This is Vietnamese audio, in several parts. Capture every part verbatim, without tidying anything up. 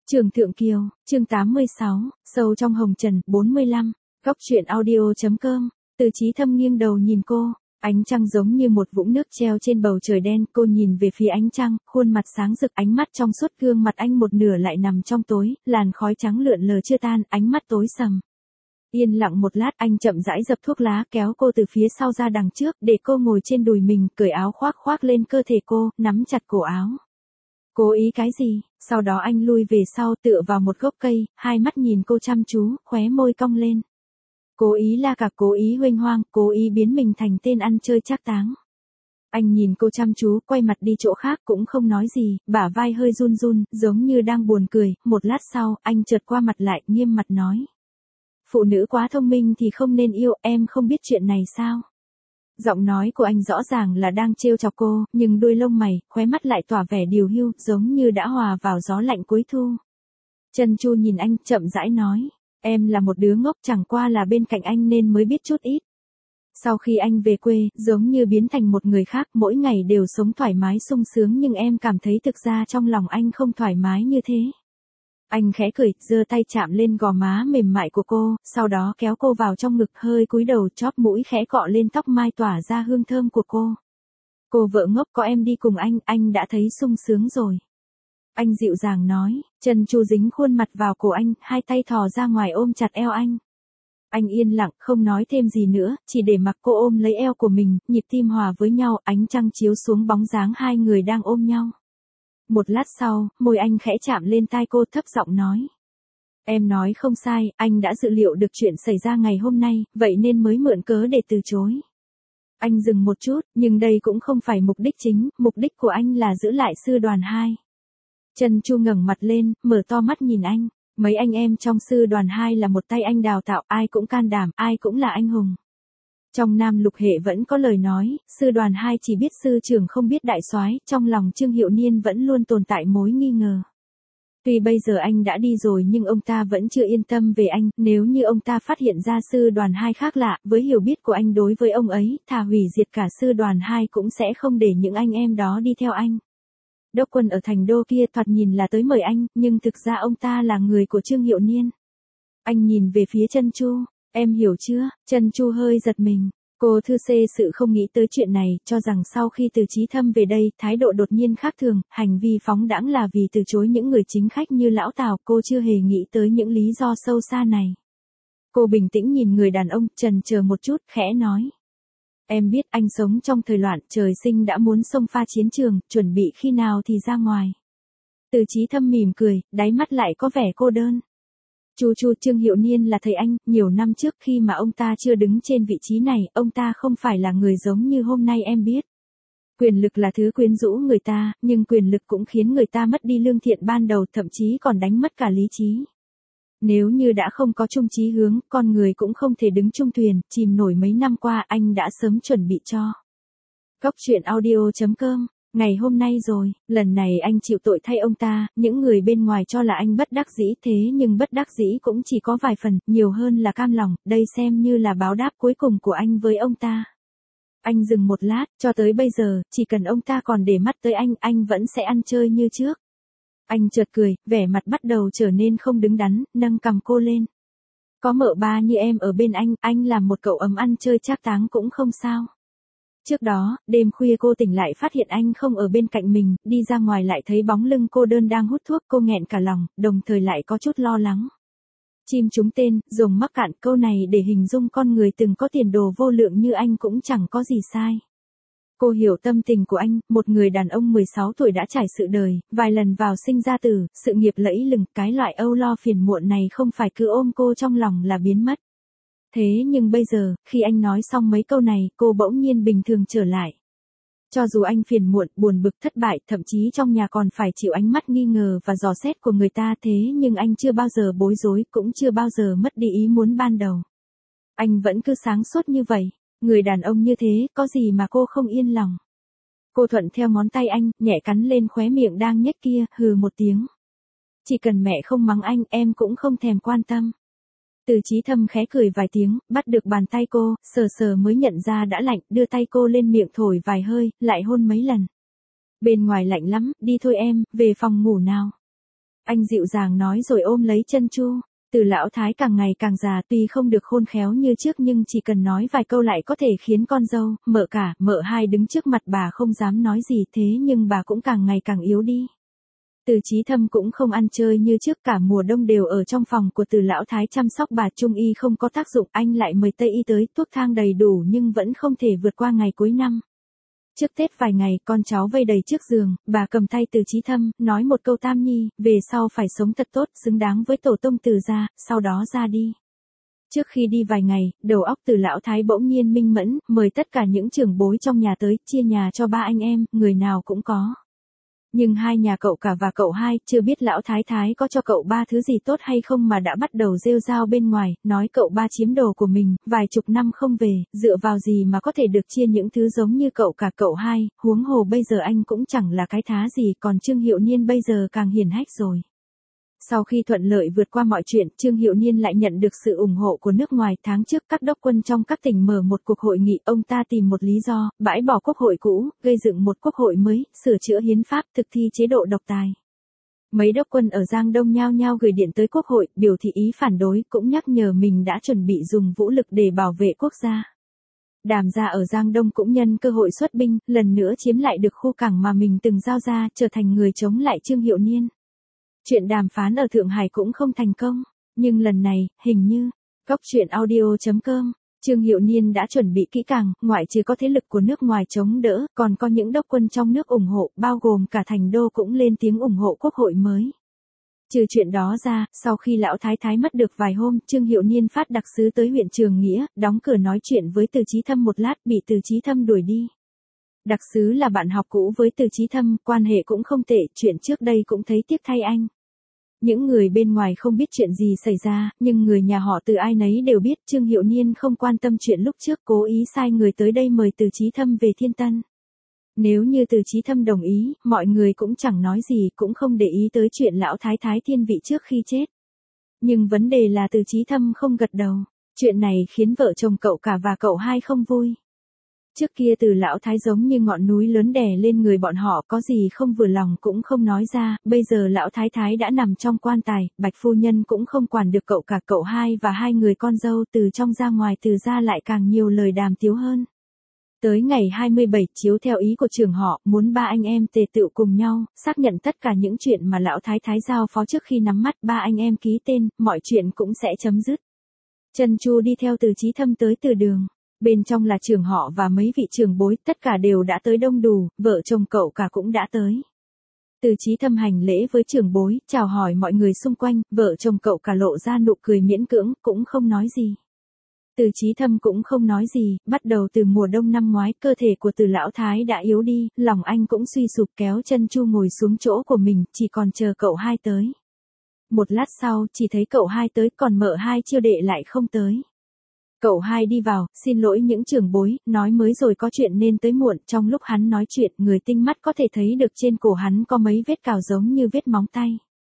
Trường Thượng Kiều, chương tám mươi sáu, sâu trong hồng trần, bốn mươi lăm, góc truyện audio.com, Từ Chí Thâm nghiêng đầu nhìn cô, ánh trăng giống như một vũng nước treo trên bầu trời đen, cô nhìn về phía ánh trăng, khuôn mặt sáng rực, ánh mắt trong suốt, gương mặt anh một nửa lại nằm trong tối, làn khói trắng lượn lờ chưa tan, ánh mắt tối sầm. Yên lặng một lát, anh chậm rãi dập thuốc lá, kéo cô từ phía sau ra đằng trước, để cô ngồi trên đùi mình, cởi áo khoác khoác lên cơ thể cô, nắm chặt cổ áo. Cố ý cái gì? Sau đó anh lui về sau, tựa vào một gốc cây, hai mắt nhìn cô chăm chú, khóe môi cong lên. Cố ý là cả cố ý huênh hoang, cố ý biến mình thành tên ăn chơi trác táng. Anh nhìn cô chăm chú, quay mặt đi chỗ khác cũng không nói gì, bả vai hơi run run, giống như đang buồn cười, một lát sau, anh chợt qua mặt lại, nghiêm mặt nói. Phụ nữ quá thông minh thì không nên yêu, em không biết chuyện này sao? Giọng nói của anh rõ ràng là đang trêu chọc cô, nhưng đuôi lông mày, khóe mắt lại tỏa vẻ điều hưu, giống như đã hòa vào gió lạnh cuối thu. Chân Chu nhìn anh, chậm rãi nói, em là một đứa ngốc, chẳng qua là bên cạnh anh nên mới biết chút ít. Sau khi anh về quê, giống như biến thành một người khác, mỗi ngày đều sống thoải mái sung sướng, nhưng em cảm thấy thực ra trong lòng anh không thoải mái như thế. Anh khẽ cười, giơ tay chạm lên gò má mềm mại của cô, sau đó kéo cô vào trong ngực, hơi cúi đầu, chóp mũi khẽ cọ lên tóc mai tỏa ra hương thơm của cô. Cô vợ ngốc, có em đi cùng anh, anh đã thấy sung sướng rồi. Anh dịu dàng nói, Chân Chu dính khuôn mặt vào cổ anh, hai tay thò ra ngoài ôm chặt eo anh. Anh yên lặng, không nói thêm gì nữa, chỉ để mặc cô ôm lấy eo của mình, nhịp tim hòa với nhau, ánh trăng chiếu xuống bóng dáng hai người đang ôm nhau. Một lát sau, môi anh khẽ chạm lên tai cô, thấp giọng nói. Em nói không sai, anh đã dự liệu được chuyện xảy ra ngày hôm nay, vậy nên mới mượn cớ để từ chối. Anh dừng một chút, nhưng đây cũng không phải mục đích chính, mục đích của anh là giữ lại sư đoàn hai. Chân Chu ngẩng mặt lên, mở to mắt nhìn anh. Mấy anh em trong sư đoàn hai là một tay anh đào tạo, ai cũng can đảm, ai cũng là anh hùng. Trong Nam Lục Hệ vẫn có lời nói, sư đoàn hai chỉ biết sư trưởng không biết đại soái, trong lòng Trương Hiệu Niên vẫn luôn tồn tại mối nghi ngờ. Tuy bây giờ anh đã đi rồi nhưng ông ta vẫn chưa yên tâm về anh, nếu như ông ta phát hiện ra sư đoàn hai khác lạ, với hiểu biết của anh đối với ông ấy, thà hủy diệt cả sư đoàn hai cũng sẽ không để những anh em đó đi theo anh. Đốc quân ở thành đô kia thoạt nhìn là tới mời anh, nhưng thực ra ông ta là người của Trương Hiệu Niên. Anh nhìn về phía Chân Chu. Em hiểu chưa? Chân Chu hơi giật mình. Cô thư xê sự không nghĩ tới chuyện này, cho rằng sau khi Từ Chí Thâm về đây, thái độ đột nhiên khác thường, hành vi phóng đãng là vì từ chối những người chính khách như lão Tào, cô chưa hề nghĩ tới những lý do sâu xa này. Cô bình tĩnh nhìn người đàn ông, chần chờ một chút, khẽ nói. Em biết anh sống trong thời loạn, trời sinh đã muốn xông pha chiến trường, chuẩn bị khi nào thì ra ngoài. Từ Chí Thâm mỉm cười, đáy mắt lại có vẻ cô đơn. Chu Chu, Trương Hiệu Niên là thầy anh, nhiều năm trước khi mà ông ta chưa đứng trên vị trí này, ông ta không phải là người giống như hôm nay em biết. Quyền lực là thứ quyến rũ người ta, nhưng quyền lực cũng khiến người ta mất đi lương thiện ban đầu, thậm chí còn đánh mất cả lý trí. Nếu như đã không có chung chí hướng, con người cũng không thể đứng chung thuyền, chìm nổi mấy năm qua anh đã sớm chuẩn bị cho. Góc truyện audio.com. Ngày hôm nay rồi, lần này anh chịu tội thay ông ta, những người bên ngoài cho là anh bất đắc dĩ, thế nhưng bất đắc dĩ cũng chỉ có vài phần, nhiều hơn là cam lòng, đây xem như là báo đáp cuối cùng của anh với ông ta. Anh dừng một lát, cho tới bây giờ, chỉ cần ông ta còn để mắt tới anh, anh vẫn sẽ ăn chơi như trước. Anh chợt cười, vẻ mặt bắt đầu trở nên không đứng đắn, nâng cằm cô lên. Có mợ ba như em ở bên anh, anh làm một cậu ấm ăn chơi trác táng cũng không sao. Trước đó, đêm khuya cô tỉnh lại phát hiện anh không ở bên cạnh mình, đi ra ngoài lại thấy bóng lưng cô đơn đang hút thuốc, cô nghẹn cả lòng, đồng thời lại có chút lo lắng. Chim trúng tên, rồng mắc cạn, câu này để hình dung con người từng có tiền đồ vô lượng như anh cũng chẳng có gì sai. Cô hiểu tâm tình của anh, một người đàn ông mười sáu tuổi đã trải sự đời, vài lần vào sinh ra tử, sự nghiệp lẫy lừng, cái loại âu lo phiền muộn này không phải cứ ôm cô trong lòng là biến mất. Thế nhưng bây giờ, khi anh nói xong mấy câu này, cô bỗng nhiên bình thường trở lại. Cho dù anh phiền muộn, buồn bực, thất bại, thậm chí trong nhà còn phải chịu ánh mắt nghi ngờ và dò xét của người ta, thế nhưng anh chưa bao giờ bối rối, cũng chưa bao giờ mất đi ý muốn ban đầu. Anh vẫn cứ sáng suốt như vậy. Người đàn ông như thế, có gì mà cô không yên lòng. Cô thuận theo ngón tay anh, nhẹ cắn lên khóe miệng đang nhếch kia, hừ một tiếng. Chỉ cần mẹ không mắng anh, em cũng không thèm quan tâm. Từ Chí Thâm khẽ cười vài tiếng, bắt được bàn tay cô, sờ sờ mới nhận ra đã lạnh, đưa tay cô lên miệng thổi vài hơi, lại hôn mấy lần. Bên ngoài lạnh lắm, đi thôi em, về phòng ngủ nào. Anh dịu dàng nói rồi ôm lấy chân Chu. Từ lão thái càng ngày càng già, tuy không được khôn khéo như trước nhưng chỉ cần nói vài câu lại có thể khiến con dâu, mợ cả, mợ hai đứng trước mặt bà không dám nói gì, thế nhưng bà cũng càng ngày càng yếu đi. Từ Chí Thâm cũng không ăn chơi như trước, cả mùa đông đều ở trong phòng của Từ lão thái chăm sóc bà. Trung y không có tác dụng, anh lại mời Tây y tới, thuốc thang đầy đủ nhưng vẫn không thể vượt qua ngày cuối năm. Trước Tết vài ngày, con cháu vây đầy trước giường, bà cầm tay Từ Chí Thâm, nói một câu: Tam Nhi, về sau phải sống thật tốt, xứng đáng với tổ tông Từ gia, sau đó ra đi. Trước khi đi vài ngày, đầu óc Từ lão thái bỗng nhiên minh mẫn, mời tất cả những trưởng bối trong nhà tới, chia nhà cho ba anh em, người nào cũng có. Nhưng hai nhà cậu cả và cậu hai, chưa biết lão thái thái có cho cậu ba thứ gì tốt hay không mà đã bắt đầu rêu rao bên ngoài, nói cậu ba chiếm đồ của mình, vài chục năm không về, dựa vào gì mà có thể được chia những thứ giống như cậu cả cậu hai, huống hồ bây giờ anh cũng chẳng là cái thá gì, còn Trương Hiệu Niên bây giờ càng hiển hách rồi. Sau khi thuận lợi vượt qua mọi chuyện, Trương Hiệu Niên lại nhận được sự ủng hộ của nước ngoài. Tháng trước các đốc quân trong các tỉnh mở một cuộc hội nghị, ông ta tìm một lý do, bãi bỏ quốc hội cũ, gây dựng một quốc hội mới, sửa chữa hiến pháp, thực thi chế độ độc tài. Mấy đốc quân ở Giang Đông nhao nhao gửi điện tới quốc hội, biểu thị ý phản đối, cũng nhắc nhở mình đã chuẩn bị dùng vũ lực để bảo vệ quốc gia. Đàm gia ở Giang Đông cũng nhân cơ hội xuất binh, lần nữa chiếm lại được khu cảng mà mình từng giao ra, trở thành người chống lại Trương Hiệu Niên. Chuyện đàm phán ở Thượng Hải cũng không thành công, nhưng lần này, hình như, góc truyện audio chấm com, Trương Hiệu Niên đã chuẩn bị kỹ càng, ngoại trừ có thế lực của nước ngoài chống đỡ, còn có những đốc quân trong nước ủng hộ, bao gồm cả thành đô cũng lên tiếng ủng hộ quốc hội mới. Trừ chuyện đó ra, sau khi lão thái thái mất được vài hôm, Trương Hiệu Niên phát đặc sứ tới huyện Trường Nghĩa, đóng cửa nói chuyện với Từ Chí Thâm một lát, bị Từ Chí Thâm đuổi đi. Đặc sứ là bạn học cũ với Từ Chí Thâm, quan hệ cũng không tệ, chuyện trước đây cũng thấy tiếc thay anh. Những người bên ngoài không biết chuyện gì xảy ra, nhưng người nhà họ Từ ai nấy đều biết. Trương Hiệu Niên không quan tâm chuyện lúc trước, cố ý sai người tới đây mời Từ Chí Thâm về Thiên Tân. Nếu như Từ Chí Thâm đồng ý, mọi người cũng chẳng nói gì, cũng không để ý tới chuyện lão thái thái thiên vị trước khi chết. Nhưng vấn đề là Từ Chí Thâm không gật đầu. Chuyện này khiến vợ chồng cậu cả và cậu hai không vui. Trước kia Từ lão thái giống như ngọn núi lớn đè lên người bọn họ, có gì không vừa lòng cũng không nói ra, bây giờ lão thái thái đã nằm trong quan tài, Bạch phu nhân cũng không quản được cậu cả cậu hai và hai người con dâu, từ trong ra ngoài Từ ra lại càng nhiều lời đàm tiếu hơn. Tới ngày hai mươi bảy, chiếu theo ý của trưởng họ, muốn ba anh em tề tựu cùng nhau, xác nhận tất cả những chuyện mà lão thái thái giao phó trước khi nắm mắt, ba anh em ký tên, mọi chuyện cũng sẽ chấm dứt. Trần Chu đi theo Từ Chí Thâm tới từ đường. Bên trong là trưởng họ và mấy vị trưởng bối, tất cả đều đã tới đông đủ, vợ chồng cậu cả cũng đã tới. Từ Chí Thâm hành lễ với trưởng bối, chào hỏi mọi người xung quanh, vợ chồng cậu cả lộ ra nụ cười miễn cưỡng, cũng không nói gì. Từ Chí Thâm cũng không nói gì, bắt đầu từ mùa đông năm ngoái, cơ thể của Từ lão thái đã yếu đi, lòng anh cũng suy sụp, kéo chân Chu ngồi xuống chỗ của mình, chỉ còn chờ cậu hai tới. Một lát sau, chỉ thấy cậu hai tới, còn mợ hai Chiêu đệ lại không tới. Cậu hai đi vào, xin lỗi những trưởng bối, nói mới rồi có chuyện nên tới muộn. Trong lúc hắn nói chuyện, người tinh mắt có thể thấy được trên cổ hắn có mấy vết cào giống như vết móng tay.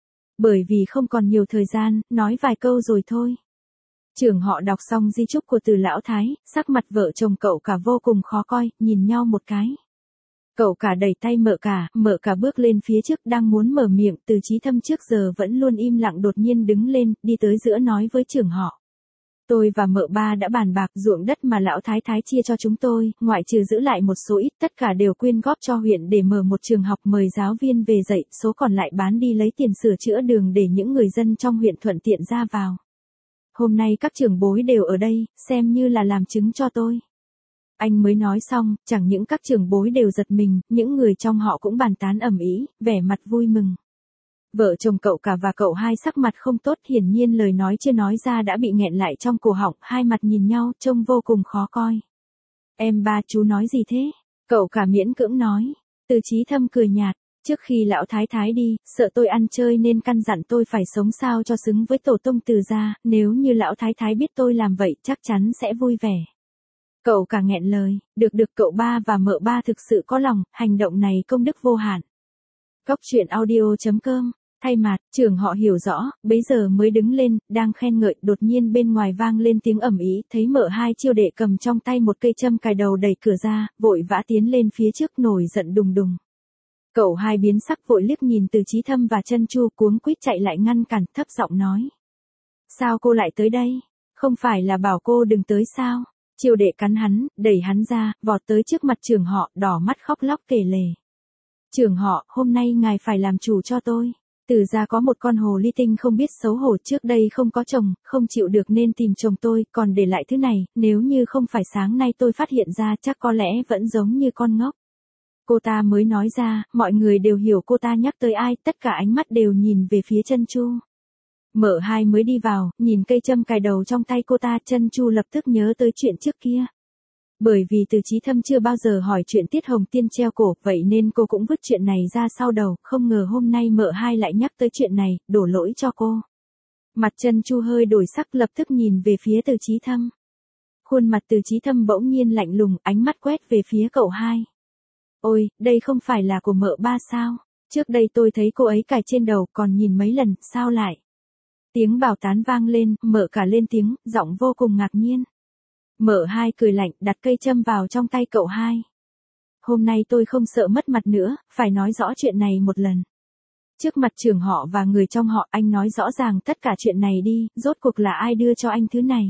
Bởi vì không còn nhiều thời gian, nói vài câu rồi thôi. Trưởng họ đọc xong di chúc của Từ lão thái, sắc mặt vợ chồng cậu cả vô cùng khó coi, nhìn nhau một cái. Cậu cả đẩy tay mợ cả, mợ cả bước lên phía trước đang muốn mở miệng, Từ Chí Thâm trước giờ vẫn luôn im lặng đột nhiên đứng lên, đi tới giữa nói với trưởng họ. Tôi và mợ ba đã bàn bạc, ruộng đất mà lão thái thái chia cho chúng tôi, ngoại trừ giữ lại một số ít, tất cả đều quyên góp cho huyện để mở một trường học, mời giáo viên về dạy, số còn lại bán đi lấy tiền sửa chữa đường để những người dân trong huyện thuận tiện ra vào. Hôm nay các trưởng bối đều ở đây, xem như là làm chứng cho tôi. Anh mới nói xong, chẳng những các trưởng bối đều giật mình, những người trong họ cũng bàn tán ầm ĩ, vẻ mặt vui mừng. Vợ chồng cậu cả và cậu hai sắc mặt không tốt, hiển nhiên lời nói chưa nói ra đã bị nghẹn lại trong cổ họng, hai mặt nhìn nhau, trông vô cùng khó coi. Em ba chú nói gì thế? Cậu cả miễn cưỡng nói. Từ Chí Thâm cười nhạt, trước khi lão thái thái đi, sợ tôi ăn chơi nên căn dặn tôi phải sống sao cho xứng với tổ tông Từ gia, nếu như lão thái thái biết tôi làm vậy chắc chắn sẽ vui vẻ. Cậu cả nghẹn lời, được được cậu ba và mợ ba thực sự có lòng, hành động này công đức vô hạn. Góc truyện audio chấm com. Thay mặt, trưởng họ hiểu rõ, bấy giờ mới đứng lên, đang khen ngợi, đột nhiên bên ngoài vang lên tiếng ầm ĩ, thấy mợ hai Chiêu đệ cầm trong tay một cây châm cài đầu đẩy cửa ra, vội vã tiến lên phía trước nổi giận đùng đùng. Cậu hai biến sắc vội liếc nhìn Từ Chí Thâm và Chân Chu, cuống quýt chạy lại ngăn cản, thấp giọng nói. Sao cô lại tới đây? Không phải là bảo cô đừng tới sao? Chiêu đệ cắn hắn, đẩy hắn ra, vọt tới trước mặt trưởng họ, đỏ mắt khóc lóc kể lể. Trưởng họ, hôm nay ngài phải làm chủ cho tôi. Từ gia có một con hồ ly tinh không biết xấu hổ, trước đây không có chồng, không chịu được nên tìm chồng tôi, còn để lại thứ này, nếu như không phải sáng nay tôi phát hiện ra chắc có lẽ vẫn giống như con ngốc. Cô ta mới nói ra, mọi người đều hiểu cô ta nhắc tới ai, tất cả ánh mắt đều nhìn về phía Chân Chu. Mợ hai mới đi vào, nhìn cây châm cài đầu trong tay cô ta, Chân Chu lập tức nhớ tới chuyện trước kia. Bởi vì Từ Chí Thâm chưa bao giờ hỏi chuyện Tiết Hồng Tiên treo cổ, vậy nên cô cũng vứt chuyện này ra sau đầu, không ngờ hôm nay mợ hai lại nhắc tới chuyện này, đổ lỗi cho cô. Mặt Chân Chu hơi đổi sắc, lập tức nhìn về phía Từ Chí Thâm. Khuôn mặt Từ Chí Thâm bỗng nhiên lạnh lùng, ánh mắt quét về phía cậu hai. Ôi, đây không phải là của mợ ba sao? Trước đây tôi thấy cô ấy cài trên đầu, còn nhìn mấy lần, sao lại? Tiếng bảo tán vang lên, mợ cả lên tiếng, giọng vô cùng ngạc nhiên. Mợ hai cười lạnh, đặt cây châm vào trong tay cậu hai. Hôm nay tôi không sợ mất mặt nữa, phải nói rõ chuyện này một lần. Trước mặt trưởng họ và người trong họ, anh nói rõ ràng tất cả chuyện này đi, rốt cuộc là ai đưa cho anh thứ này?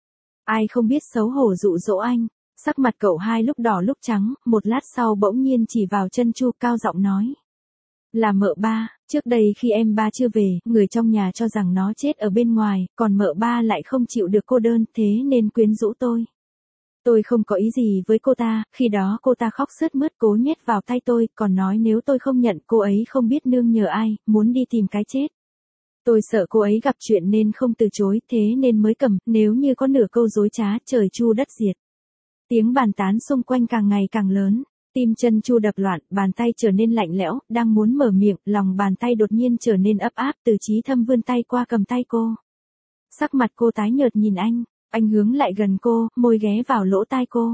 Ai không biết xấu hổ dụ dỗ anh? Sắc mặt cậu hai lúc đỏ lúc trắng, một lát sau bỗng nhiên chỉ vào Chân Chu, cao giọng nói. Là mợ ba, trước đây khi em ba chưa về, người trong nhà cho rằng nó chết ở bên ngoài, còn mợ ba lại không chịu được cô đơn, thế nên quyến rũ tôi. Tôi không có ý gì với cô ta, khi đó cô ta khóc sướt mướt cố nhét vào tay tôi, còn nói nếu tôi không nhận cô ấy không biết nương nhờ ai, muốn đi tìm cái chết. Tôi sợ cô ấy gặp chuyện nên không từ chối, thế nên mới cầm, nếu như có nửa câu dối trá, trời chu đất diệt. Tiếng bàn tán xung quanh càng ngày càng lớn. Tim Chân Chu đập loạn, bàn tay trở nên lạnh lẽo, đang muốn mở miệng, lòng bàn tay đột nhiên trở nên ấp áp, Từ Chí Thâm vươn tay qua cầm tay cô. Sắc mặt cô tái nhợt nhìn anh, anh hướng lại gần cô, môi ghé vào lỗ tai cô.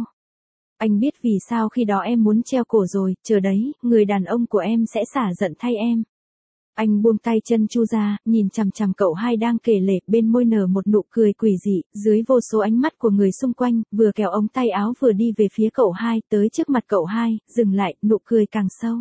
Anh biết vì sao khi đó em muốn treo cổ rồi, chờ đấy, người đàn ông của em sẽ xả giận thay em. Anh buông tay Chân Chu ra, nhìn chằm chằm cậu hai đang kể lể, bên môi nở một nụ cười quỷ dị, dưới vô số ánh mắt của người xung quanh, vừa kéo ống tay áo vừa đi về phía cậu hai, tới trước mặt cậu hai, dừng lại, nụ cười càng sâu.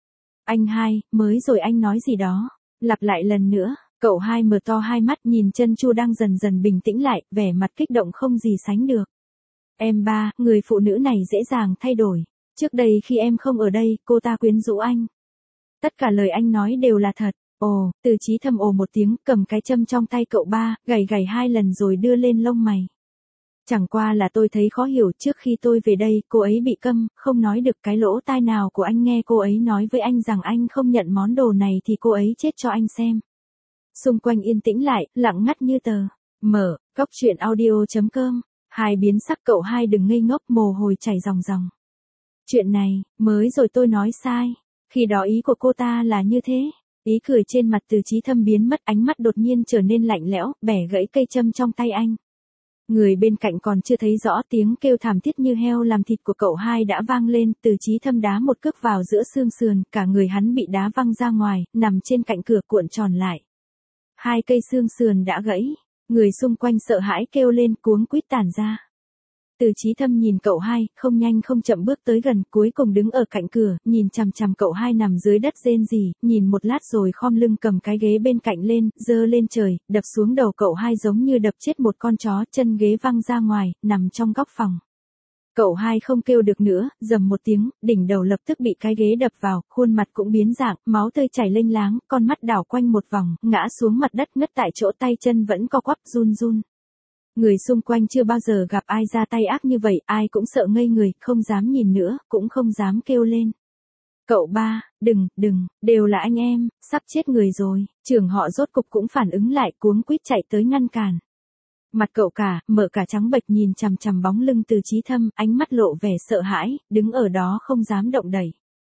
Anh hai, mới rồi anh nói gì đó, lặp lại lần nữa, cậu hai mở to hai mắt nhìn Chân Chu đang dần dần bình tĩnh lại, vẻ mặt kích động không gì sánh được. Em ba, người phụ nữ này dễ dàng thay đổi, trước đây khi em không ở đây, cô ta quyến rũ anh. Tất cả lời anh nói đều là thật. Ồ, Từ Chí Thâm ồ một tiếng, cầm cái châm trong tay cậu ba, gảy gảy hai lần rồi đưa lên lông mày. Chẳng qua là tôi thấy khó hiểu, trước khi tôi về đây, cô ấy bị câm, không nói được, cái lỗ tai nào của anh nghe cô ấy nói với anh rằng anh không nhận món đồ này thì cô ấy chết cho anh xem. Xung quanh yên tĩnh lại, lặng ngắt như tờ. Mở, góc truyện audio chấm com. Hai biến sắc cậu hai đừng ngây ngốc, mồ hôi chảy ròng ròng. Chuyện này, mới rồi tôi nói sai. Khi đó ý của cô ta là như thế. Ý cười trên mặt Từ Chí Thâm biến mất, ánh mắt đột nhiên trở nên lạnh lẽo, bẻ gãy cây châm trong tay anh. Người bên cạnh còn chưa thấy rõ, tiếng kêu thảm thiết như heo làm thịt của cậu hai đã vang lên, Từ Chí Thâm đá một cước vào giữa xương sườn, cả người hắn bị đá văng ra ngoài, nằm trên cạnh cửa cuộn tròn lại. Hai cây xương sườn đã gãy, người xung quanh sợ hãi kêu lên, cuống quýt tản ra. Từ Chí Thâm nhìn cậu hai, không nhanh không chậm bước tới gần, cuối cùng đứng ở cạnh cửa, nhìn chằm chằm cậu hai nằm dưới đất rên rỉ, nhìn một lát rồi khom lưng cầm cái ghế bên cạnh lên, giơ lên trời, đập xuống đầu cậu hai giống như đập chết một con chó, chân ghế văng ra ngoài, nằm trong góc phòng. Cậu hai không kêu được nữa, rầm một tiếng, đỉnh đầu lập tức bị cái ghế đập vào, khuôn mặt cũng biến dạng, máu tươi chảy lênh láng, con mắt đảo quanh một vòng, ngã xuống mặt đất ngất tại chỗ, tay chân vẫn co quắp run run. Người xung quanh chưa bao giờ gặp ai ra tay ác như vậy, ai cũng sợ ngây người, không dám nhìn nữa, cũng không dám kêu lên. Cậu ba, đừng, đừng, đều là anh em, sắp chết người rồi, trưởng họ rốt cục cũng phản ứng lại, cuống quýt chạy tới ngăn cản. Mặt cậu cả, mở cả trắng bệch nhìn chằm chằm bóng lưng Từ Chí Thâm, ánh mắt lộ vẻ sợ hãi, đứng ở đó không dám động đẩy.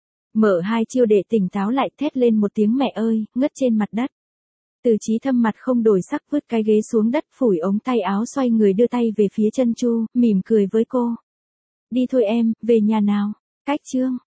Mở hai chiêu để tỉnh táo lại, thét lên một tiếng mẹ ơi, ngất trên mặt đất. Từ Chí Thâm mặt không đổi sắc vứt cái ghế xuống đất, phủi ống tay áo xoay người đưa tay về phía Chân Chu, mỉm cười với cô. Đi thôi em, về nhà nào. Cách chương.